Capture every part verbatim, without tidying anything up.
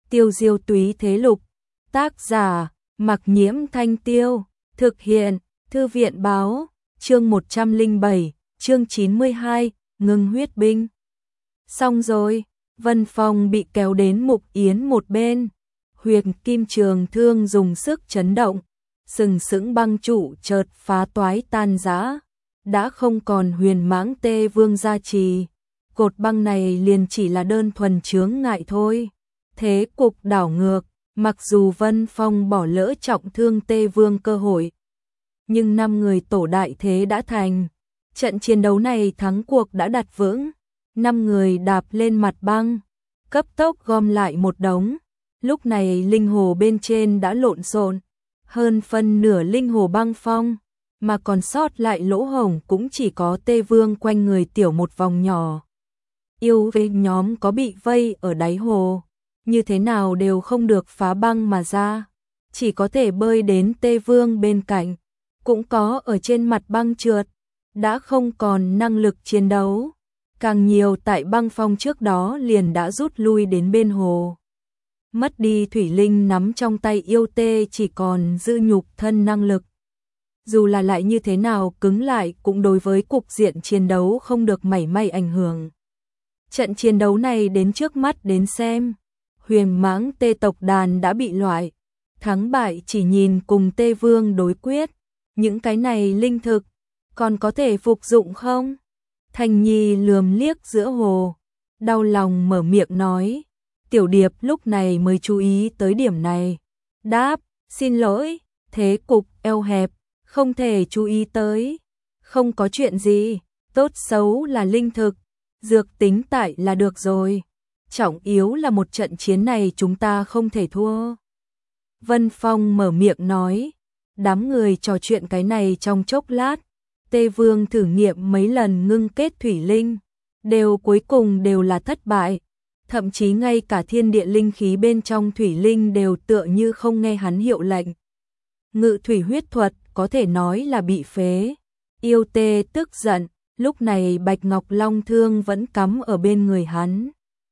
Tiêu diêu túy thế lục. Tác giả, Mặc Nhiễm Thanh Tiêu. Thực hiện, Thư viện báo. Chương một trăm lẻ bảy, chương chín mươi hai, ngừng huyết binh. Xong rồi, Vân Phong bị kéo đến Mục Yến một bên. Huyền kim trường thương dùng sức chấn động, sừng sững băng trụ chợt phá toái tan rã, đã không còn huyền mãng tê vương gia trì. Cột băng này liền chỉ là đơn thuần chướng ngại thôi. Thế cục đảo ngược, mặc dù Vân Phong bỏ lỡ trọng thương tê vương cơ hội, nhưng năm người tổ đại thế đã thành. Trận chiến đấu này thắng cuộc đã đặt vững. Năm người đạp lên mặt băng, cấp tốc gom lại một đống. Lúc này linh hồ bên trên đã lộn xộn, hơn phân nửa linh hồ băng phong, mà còn sót lại lỗ hổng cũng chỉ có tê vương quanh người tiểu một vòng nhỏ. Yêu về nhóm có bị vây ở đáy hồ, như thế nào đều không được phá băng mà ra, chỉ có thể bơi đến tê vương bên cạnh, cũng có ở trên mặt băng trượt, đã không còn năng lực chiến đấu. Càng nhiều tại băng phong trước đó liền đã rút lui đến bên hồ. Mất đi thủy linh nắm trong tay yêu tê chỉ còn dư nhục thân năng lực. Dù là lại như thế nào cứng lại cũng đối với cục diện chiến đấu không được mảy may ảnh hưởng. Trận chiến đấu này đến trước mắt đến xem, huyền mãng tê tộc đàn đã bị loại, thắng bại chỉ nhìn cùng tê vương đối quyết, những cái này linh thực, còn có thể phục dụng không? Thanh Nhi lườm liếc giữa hồ, đau lòng mở miệng nói. Tiểu Điệp lúc này mới chú ý tới điểm này. Đáp, xin lỗi, thế cục eo hẹp, không thể chú ý tới. Không có chuyện gì, tốt xấu là linh thực, dược tính tại là được rồi. Trọng yếu là một trận chiến này chúng ta không thể thua. Vân Phong mở miệng nói, đám người trò chuyện cái này trong chốc lát. Tê Vương thử nghiệm mấy lần ngưng kết thủy linh, đều cuối cùng đều là thất bại. Thậm chí ngay cả thiên địa linh khí bên trong thủy linh đều tựa như không nghe hắn hiệu lệnh. Ngự thủy huyết thuật có thể nói là bị phế. Yêu tê tức giận, lúc này Bạch Ngọc Long thương vẫn cắm ở bên người hắn.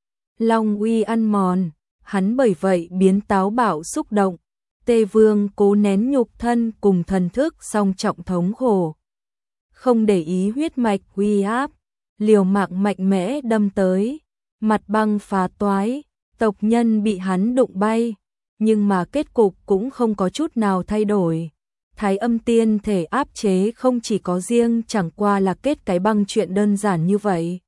Long uy ăn mòn, hắn bởi vậy biến táo bạo xúc động. Tê Vương cố nén nhục thân cùng thần thức song trọng thống khổ. Không để ý huyết mạch uy áp, liều mạng mạnh mẽ đâm tới. Mặt băng phá toái, tộc nhân bị hắn đụng bay, nhưng mà kết cục cũng không có chút nào thay đổi. Thái âm tiên thể áp chế không chỉ có riêng chẳng qua là kết cái băng chuyện đơn giản như vậy.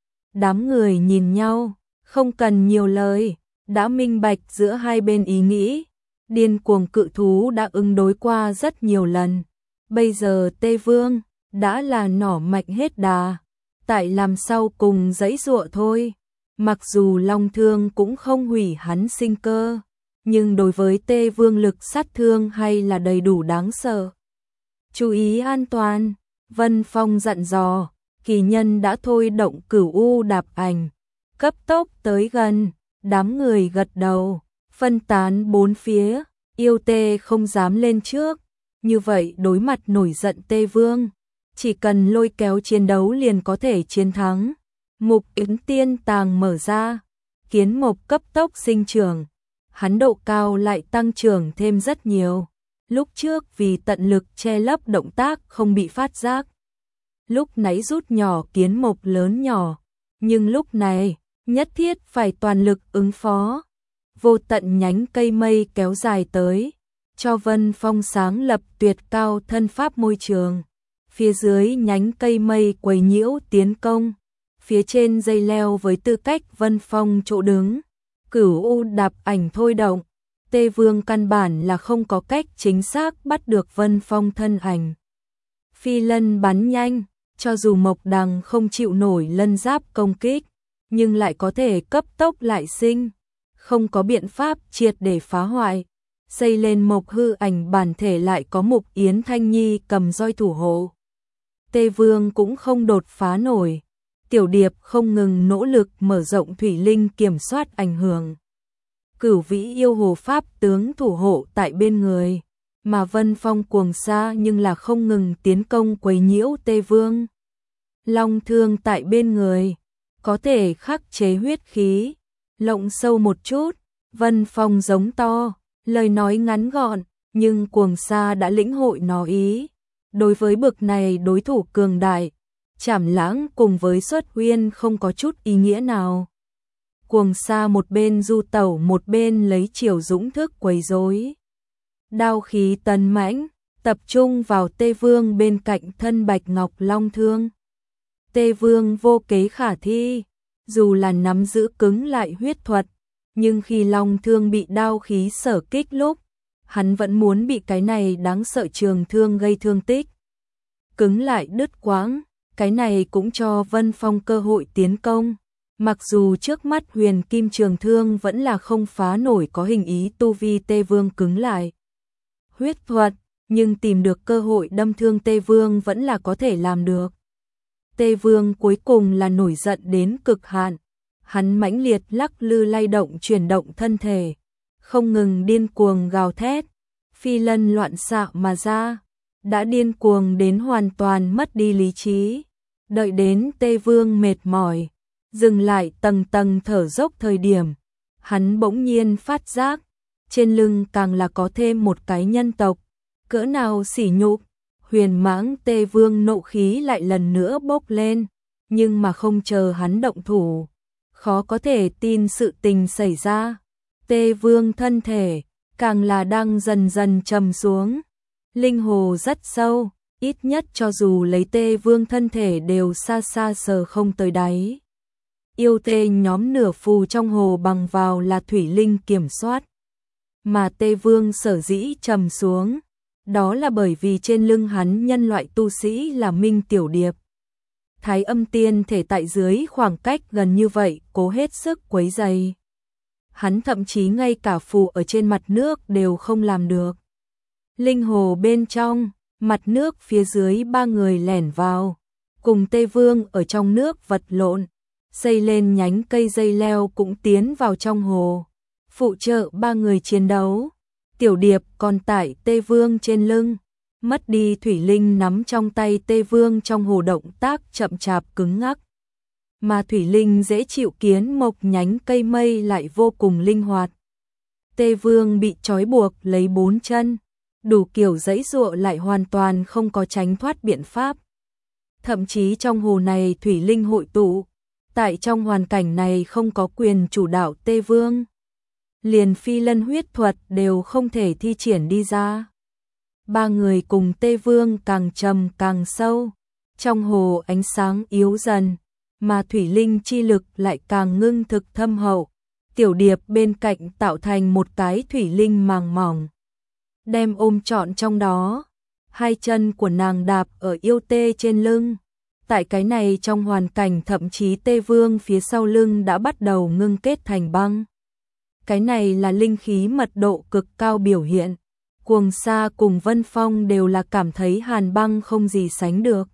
Đám người nhìn nhau, không cần nhiều lời, đã minh bạch giữa hai bên ý nghĩ. Điên cuồng cự thú đã ứng đối qua rất nhiều lần. Bây giờ Tê Vương đã là nỏ mạnh hết đà, tại làm sau cùng giãy giụa thôi. Mặc dù long thương cũng không hủy hắn sinh cơ, nhưng đối với Tê Vương lực sát thương hay là đầy đủ đáng sợ. Chú ý an toàn, Vân Phong dặn dò, kỳ nhân đã thôi động cửu u đạp ảnh, cấp tốc tới gần, đám người gật đầu, phân tán bốn phía, yêu tê không dám lên trước, như vậy đối mặt nổi giận Tê Vương, chỉ cần lôi kéo chiến đấu liền có thể chiến thắng. Mục Yến tiên tàng mở ra, kiến mộc cấp tốc sinh trưởng, hắn độ cao lại tăng trưởng thêm rất nhiều. Lúc trước vì tận lực che lấp động tác không bị phát giác, lúc nãy rút nhỏ kiến mộc lớn nhỏ, nhưng lúc này nhất thiết phải toàn lực ứng phó. Vô tận nhánh cây mây kéo dài tới, cho Vân Phong sáng lập tuyệt cao thân pháp môi trường. Phía dưới nhánh cây mây quấy nhiễu tiến công. Phía trên dây leo với tư cách Vân Phong chỗ đứng, cửu u đạp ảnh thôi động, Tê Vương căn bản là không có cách chính xác bắt được Vân Phong thân ảnh. Phi lân bắn nhanh, cho dù mộc đằng không chịu nổi lân giáp công kích, nhưng lại có thể cấp tốc lại sinh, không có biện pháp triệt để phá hoại. Xây lên mộc hư ảnh bản thể lại có Mục Yến Thanh Nhi cầm roi thủ hộ. Tê Vương cũng không đột phá nổi. Tiểu Điệp không ngừng nỗ lực mở rộng thủy linh kiểm soát ảnh hưởng. Cửu vĩ yêu hồ pháp tướng thủ hộ tại bên người, mà Vân Phong cuồng xa nhưng là không ngừng tiến công quấy nhiễu Tê Vương. Long thương tại bên người, có thể khắc chế huyết khí, lộng sâu một chút, Vân Phong giống to, lời nói ngắn gọn, nhưng Cuồng Sa đã lĩnh hội nó ý. Đối với bực này đối thủ cường đại, Trảm Lãng cùng với Xuất Huyên không có chút ý nghĩa nào. Cuồng Sa một bên du tẩu một bên lấy chiều dũng thức quấy rối. Đao khí tấn mãnh, tập trung vào Tê Vương bên cạnh thân Bạch Ngọc Long Thương. Tê Vương vô kế khả thi, dù là nắm giữ cứng lại huyết thuật, nhưng khi Long Thương bị đao khí sở kích lúc, hắn vẫn muốn bị cái này đáng sợ trường thương gây thương tích. Cứng lại đứt quãng, cái này cũng cho Vân Phong cơ hội tiến công. Mặc dù trước mắt huyền kim trường thương vẫn là không phá nổi có hình ý tu vi Tê Vương cứng lại huyết thuật, nhưng tìm được cơ hội đâm thương Tê Vương vẫn là có thể làm được. Tê Vương cuối cùng là nổi giận đến cực hạn, hắn mãnh liệt lắc lư lay động chuyển động thân thể, không ngừng điên cuồng gào thét, phi lân loạn xạ mà ra, đã điên cuồng đến hoàn toàn mất đi lý trí. Đợi đến Tê Vương mệt mỏi, dừng lại tầng tầng thở dốc thời điểm, hắn bỗng nhiên phát giác, trên lưng càng là có thêm một cái nhân tộc, cỡ nào sỉ nhục. Huyền Mãng Tê Vương nộ khí lại lần nữa bốc lên, nhưng mà không chờ hắn động thủ, khó có thể tin sự tình xảy ra. Tê Vương thân thể càng là đang dần dần trầm xuống, linh hồ rất sâu, ít nhất cho dù lấy Tê Vương thân thể đều xa xa sờ không tới đáy. Yêu tê nhóm nửa phù trong hồ bằng vào là thủy linh kiểm soát, mà Tê Vương sở dĩ trầm xuống, đó là bởi vì trên lưng hắn nhân loại tu sĩ là Minh Tiểu Điệp. Thái Âm Tiên thể tại dưới khoảng cách gần như vậy cố hết sức quấy rầy. Hắn thậm chí ngay cả phù ở trên mặt nước đều không làm được. Linh hồ bên trong, mặt nước phía dưới ba người lẻn vào, cùng Tê Vương ở trong nước vật lộn, xây lên nhánh cây dây leo cũng tiến vào trong hồ, phụ trợ ba người chiến đấu. Tiểu Điệp còn tải Tê Vương trên lưng, mất đi thủy linh nắm trong tay Tê Vương trong hồ động tác chậm chạp cứng ngắc. Mà thủy linh dễ chịu kiến mộc nhánh cây mây lại vô cùng linh hoạt. Tê Vương bị trói buộc lấy bốn chân, đủ kiểu giãy giụa lại hoàn toàn không có tránh thoát biện pháp. Thậm chí trong hồ này thủy linh hội tụ, tại trong hoàn cảnh này không có quyền chủ đạo Tê Vương, liền phi lân huyết thuật đều không thể thi triển đi ra. Ba người cùng Tê Vương càng trầm càng sâu, trong hồ ánh sáng yếu dần, mà thủy linh chi lực lại càng ngưng thực thâm hậu. Tiểu Điệp bên cạnh tạo thành một cái thủy linh màng mỏng, đem ôm trọn trong đó, hai chân của nàng đạp ở yêu tê trên lưng. Tại cái này trong hoàn cảnh thậm chí Tê Vương phía sau lưng đã bắt đầu ngưng kết thành băng. Cái này là linh khí mật độ cực cao biểu hiện. Cuồng Sa cùng Vân Phong đều là cảm thấy hàn băng không gì sánh được.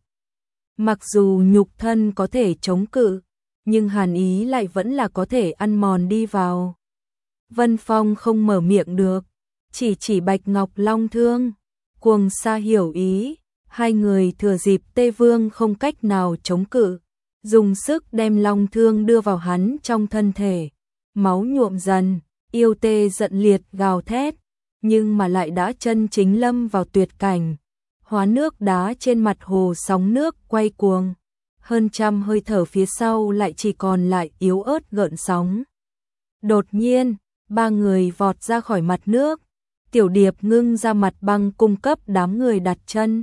Mặc dù nhục thân có thể chống cự, nhưng hàn ý lại vẫn là có thể ăn mòn đi vào. Vân Phong không mở miệng được, chỉ chỉ Bạch Ngọc Long Thương. Cuồng Sa hiểu ý, hai người thừa dịp Tê Vương không cách nào chống cự, dùng sức đem Long Thương đưa vào hắn trong thân thể. Máu nhuộm dần, yêu tê giận liệt gào thét, nhưng mà lại đã chân chính lâm vào tuyệt cảnh. Hóa nước đá trên mặt hồ sóng nước quay cuồng, hơn trăm hơi thở phía sau lại chỉ còn lại yếu ớt gợn sóng. Đột nhiên, ba người vọt ra khỏi mặt nước, Tiểu Điệp ngưng ra mặt băng cung cấp đám người đặt chân.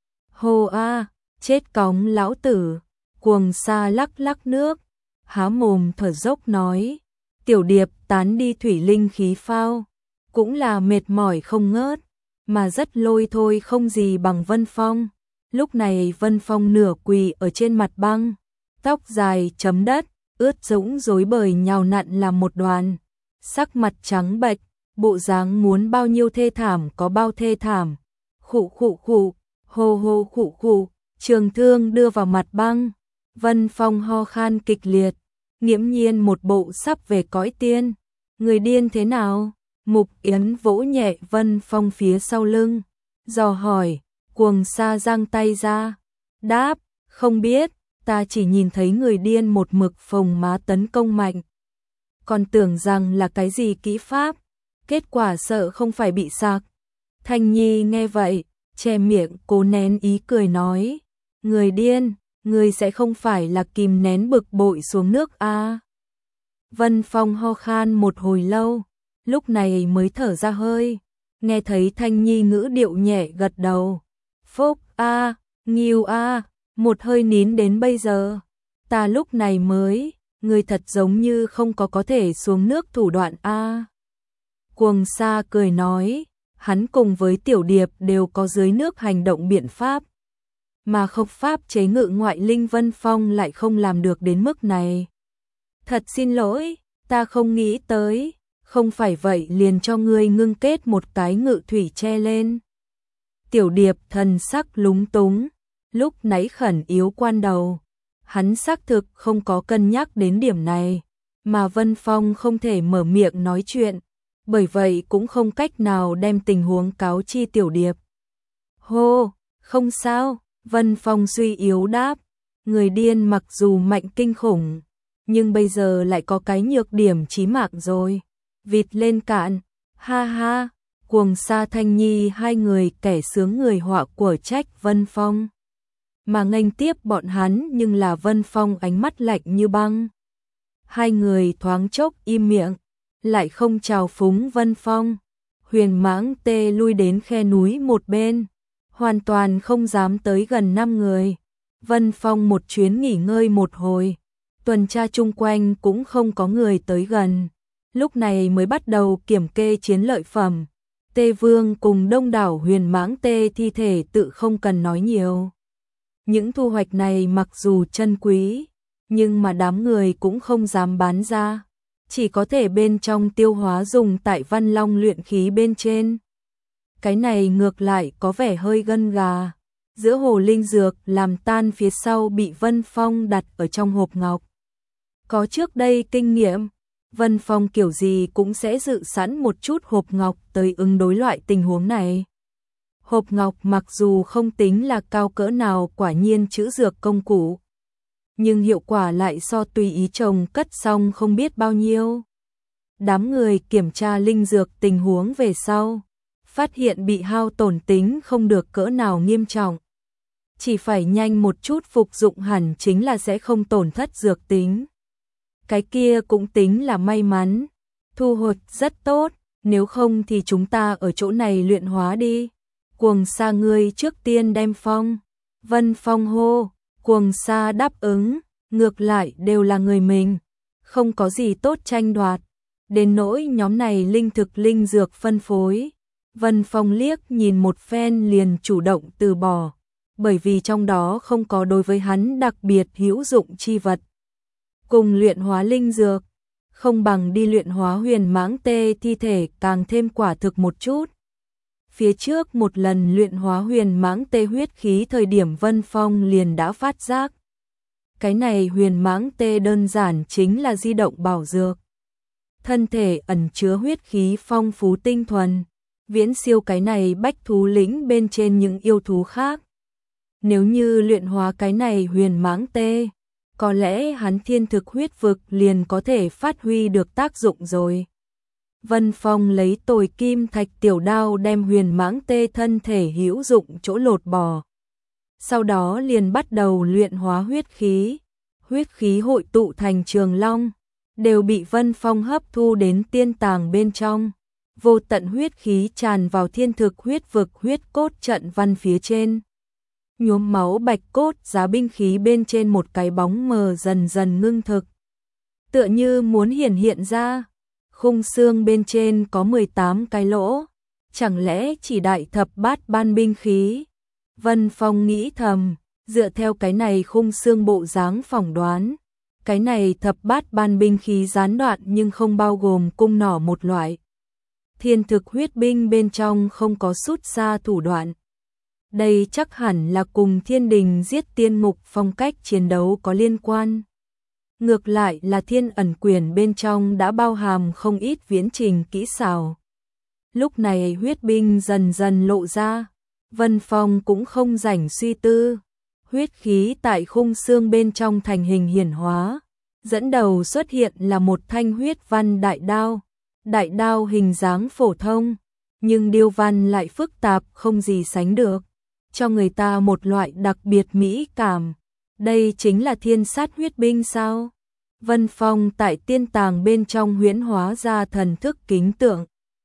Hồ a, chết cóng lão tử. Cuồng Sa lắc lắc nước, há mồm thở dốc nói. Tiểu Điệp tán đi thủy linh khí phao, cũng là mệt mỏi không ngớt, mà rất lôi thôi không gì bằng Vân Phong. Lúc này Vân Phong nửa quỳ ở trên mặt băng, tóc dài chấm đất, ướt dũng rối bời nhào nặn làm một đoàn, sắc mặt trắng bệch, bộ dáng muốn bao nhiêu thê thảm có bao thê thảm. Khụ khụ khụ, hô hô khụ khụ, trường thương đưa vào mặt băng. Vân Phong ho khan kịch liệt, nghiễm nhiên một bộ sắp về cõi tiên. Người điên thế nào? Mục Yến vỗ nhẹ Vân Phong phía sau lưng, dò hỏi. Cuồng Sa giang tay ra, đáp, không biết, ta chỉ nhìn thấy người điên một mực phồng má tấn công mạnh. còn tưởng rằng là cái gì kỹ pháp, kết quả sợ không phải bị sặc. Thanh Nhi nghe vậy, che miệng cố nén ý cười nói, người điên, người sẽ không phải là kìm nén bực bội xuống nước à. Vân Phong ho khan một hồi lâu, lúc này mới thở ra hơi, nghe thấy Thanh Nhi ngữ điệu nhẹ gật đầu. Phúc a, à, nghiêu a, à, một hơi nín đến bây giờ, ta lúc này mới, người thật giống như không có có thể xuống nước thủ đoạn a. À. Cuồng Sa cười nói, hắn cùng với Tiểu Điệp đều có dưới nước hành động biện pháp, mà không pháp chế ngự ngoại linh Vân Phong lại không làm được đến mức này. Thật xin lỗi, ta không nghĩ tới, không phải vậy liền cho ngươi ngưng kết một cái ngự thủy che lên. Tiểu Điệp thần sắc lúng túng, lúc nãy khẩn yếu quan đầu, hắn xác thực không có cân nhắc đến điểm này, mà Vân Phong không thể mở miệng nói chuyện, bởi vậy cũng không cách nào đem tình huống cáo chi Tiểu Điệp. Hô, không sao, Vân Phong suy yếu đáp, người điên mặc dù mạnh kinh khủng, nhưng bây giờ lại có cái nhược điểm chí mạng rồi, vịt lên cạn, ha ha. Cuồng Sa Thanh Nhi hai người kẻ sướng người họa của trách Vân Phong, mà nghênh tiếp bọn hắn nhưng là Vân Phong ánh mắt lạnh như băng. Hai người thoáng chốc im miệng, lại không chào phúng Vân Phong. Huyền Mãng Tê lui đến khe núi một bên, hoàn toàn không dám tới gần năm người. Vân Phong một chuyến nghỉ ngơi một hồi, tuần tra chung quanh cũng không có người tới gần, lúc này mới bắt đầu kiểm kê chiến lợi phẩm. Tê Vương cùng đông đảo huyền mãng tê thi thể tự không cần nói nhiều. Những thu hoạch này mặc dù chân quý, nhưng mà đám người cũng không dám bán ra, chỉ có thể bên trong tiêu hóa dùng tại Văn Long luyện khí bên trên. Cái này ngược lại có vẻ hơi gân gà, giữa hồ linh dược làm tan phía sau bị Vân Phong đặt ở trong hộp ngọc. Có trước đây kinh nghiệm, Vân Phong kiểu gì cũng sẽ dự sẵn một chút hộp ngọc tới ứng đối loại tình huống này. Hộp ngọc mặc dù không tính là cao cỡ nào quả nhiên trữ dược công cụ, nhưng hiệu quả lại so tùy ý trồng cất xong không biết bao nhiêu. Đám người kiểm tra linh dược tình huống về sau, phát hiện bị hao tổn tính không được cỡ nào nghiêm trọng. Chỉ phải nhanh một chút phục dụng hẳn chính là sẽ không tổn thất dược tính. Cái kia cũng tính là may mắn, thu hoạch rất tốt, nếu không thì chúng ta ở chỗ này luyện hóa đi. Cuồng Sa ngươi trước tiên đem phong. Vân Phong hô, Cuồng Sa đáp ứng, ngược lại đều là người mình, không có gì tốt tranh đoạt. Đến nỗi nhóm này linh thực linh dược phân phối, Vân Phong liếc nhìn một phen liền chủ động từ bỏ, bởi vì trong đó không có đối với hắn đặc biệt hữu dụng chi vật. Cùng luyện hóa linh dược, không bằng đi luyện hóa huyền mãng tê thi thể càng thêm quả thực một chút. Phía trước một lần luyện hóa huyền mãng tê huyết khí thời điểm Vân Phong liền đã phát giác. Cái này huyền mãng tê đơn giản chính là di động bảo dược. Thân thể ẩn chứa huyết khí phong phú tinh thuần, viễn siêu cái này bách thú lĩnh bên trên những yêu thú khác. Nếu như luyện hóa cái này huyền mãng tê, có lẽ hắn thiên thực huyết vực liền có thể phát huy được tác dụng rồi. Vân Phong lấy tồi kim thạch tiểu đao đem huyền mãng tê thân thể hữu dụng chỗ lột bỏ. Sau đó liền bắt đầu luyện hóa huyết khí. Huyết khí hội tụ thành trường long, đều bị Vân Phong hấp thu đến tiên tàng bên trong. Vô tận huyết khí tràn vào thiên thực huyết vực huyết cốt trận văn phía trên. Nhuốm máu bạch cốt giá binh khí bên trên một cái bóng mờ dần dần ngưng thực. Tựa như muốn hiển hiện ra, khung xương bên trên có mười tám cái lỗ, chẳng lẽ chỉ đại thập bát ban binh khí? Vân Phong nghĩ thầm, dựa theo cái này khung xương bộ dáng phỏng đoán, cái này thập bát ban binh khí gián đoạn nhưng không bao gồm cung nỏ một loại. Thiên thực huyết binh bên trong không có sút xa thủ đoạn. Đây chắc hẳn là cùng thiên đình giết tiên mục phong cách chiến đấu có liên quan. Ngược lại là thiên ẩn quyền bên trong đã bao hàm không ít viễn trình kỹ xảo. Lúc này huyết binh dần dần lộ ra, Vân Phong cũng không rảnh suy tư. Huyết khí tại khung xương bên trong thành hình hiển hóa, Dẫn đầu xuất hiện là một thanh huyết văn đại đao. Đại đao hình dáng phổ thông, nhưng điêu văn lại phức tạp không gì sánh được, cho người ta một loại đặc biệt mỹ cảm. Đây chính là thiên sát huyết binh sao? Vân Phong tại tiên tàng bên trong huyễn hóa ra thần thức kính tượng.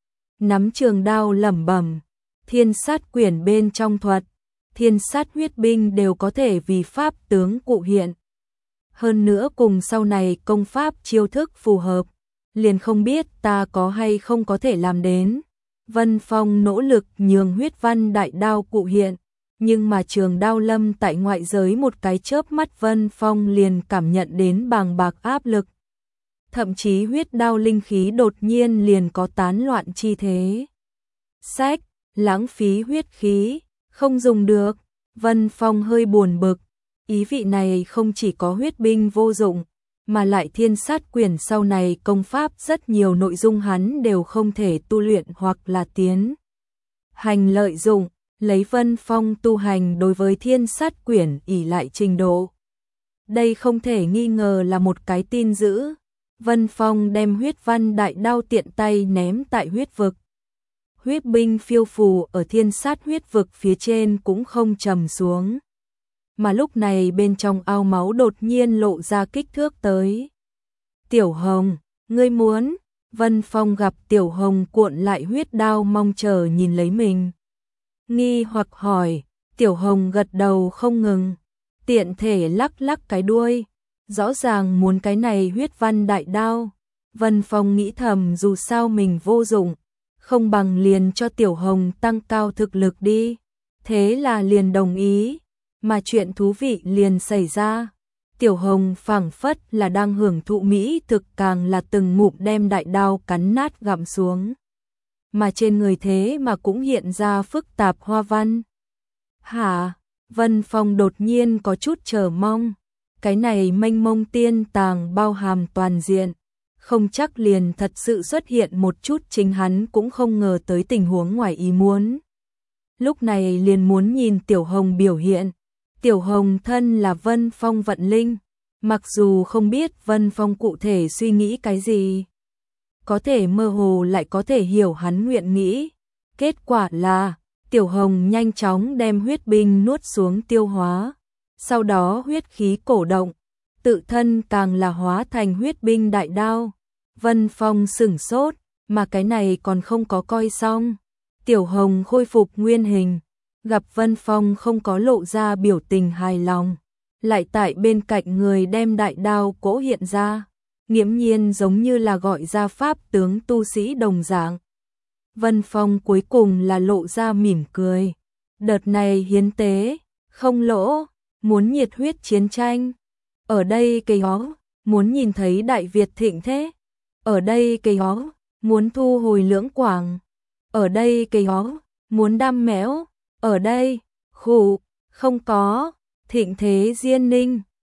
Nắm trường đao lẩm bẩm, thiên sát quyển bên trong thuật, thiên sát huyết binh đều có thể vì pháp tướng cụ hiện. Hơn nữa cùng sau này công pháp chiêu thức phù hợp, liền không biết ta có hay không có thể làm đến. Vân Phong nỗ lực nhường huyết văn đại đao cụ hiện, nhưng mà trường đao lâm tại ngoại giới một cái chớp mắt Vân Phong liền cảm nhận đến bàng bạc áp lực. Thậm chí huyết đao linh khí đột nhiên liền có tán loạn chi thế. Sách, lãng phí huyết khí, không dùng được. Vân Phong hơi buồn bực, ý vị này không chỉ có huyết binh vô dụng, mà lại thiên sát quyển sau này công pháp rất nhiều nội dung hắn đều không thể tu luyện hoặc là tiến hành lợi dụng, lấy Vân Phong tu hành đối với thiên sát quyển ỷ lại trình độ. Đây không thể nghi ngờ là một cái tin dữ. Vân Phong đem huyết văn đại đao tiện tay ném tại huyết vực. Huyết binh phiêu phù ở thiên sát huyết vực phía trên cũng không trầm xuống. Mà lúc này bên trong ao máu đột nhiên lộ ra kích thước tới. Tiểu Hồng, ngươi muốn? Vân Phong gặp Tiểu Hồng cuộn lại huyết đao mong chờ nhìn lấy mình. Nghi hoặc hỏi, Tiểu Hồng gật đầu không ngừng, tiện thể lắc lắc cái đuôi, rõ ràng muốn cái này huyết văn đại đao. Vân Phong nghĩ thầm dù sao mình vô dụng, không bằng liền cho Tiểu Hồng tăng cao thực lực đi. Thế là liền đồng ý, mà chuyện thú vị liền xảy ra. Tiểu Hồng phảng phất là đang hưởng thụ mỹ thực, càng là từng ngụm đem đại đao cắn nát gặm xuống. Mà trên người thế mà cũng hiện ra phức tạp hoa văn. Hả? Vân Phong đột nhiên có chút chờ mong. Cái này mênh mông tiên tàng bao hàm toàn diện, không chắc liền thật sự xuất hiện một chút chính hắn cũng không ngờ tới tình huống ngoài ý muốn. Lúc này liền muốn nhìn Tiểu Hồng biểu hiện. Tiểu Hồng thân là Vân Phong vận linh, mặc dù không biết Vân Phong cụ thể suy nghĩ cái gì, có thể mơ hồ lại có thể hiểu hắn nguyện nghĩ. Kết quả là, Tiểu Hồng nhanh chóng đem huyết binh nuốt xuống tiêu hóa, sau đó huyết khí cổ động, tự thân càng là hóa thành huyết binh đại đao. Vân Phong sửng sốt, mà cái này còn không có coi xong. Tiểu Hồng khôi phục nguyên hình, gặp Vân Phong không có lộ ra biểu tình hài lòng, lại tại bên cạnh người đem đại đao cỗ hiện ra, nghiễm nhiên giống như là gọi ra pháp tướng tu sĩ đồng dạng. Vân Phong cuối cùng là lộ ra mỉm cười. Đợt này hiến tế, không lỗ, muốn nhiệt huyết chiến tranh. Ở đây cây ó, muốn nhìn thấy Đại Việt thịnh thế. Ở đây cây ó, muốn thu hồi Lưỡng Quảng. Ở đây cây ó, muốn đam méo. Ở đây, khủ, không có, thịnh thế Diên Ninh.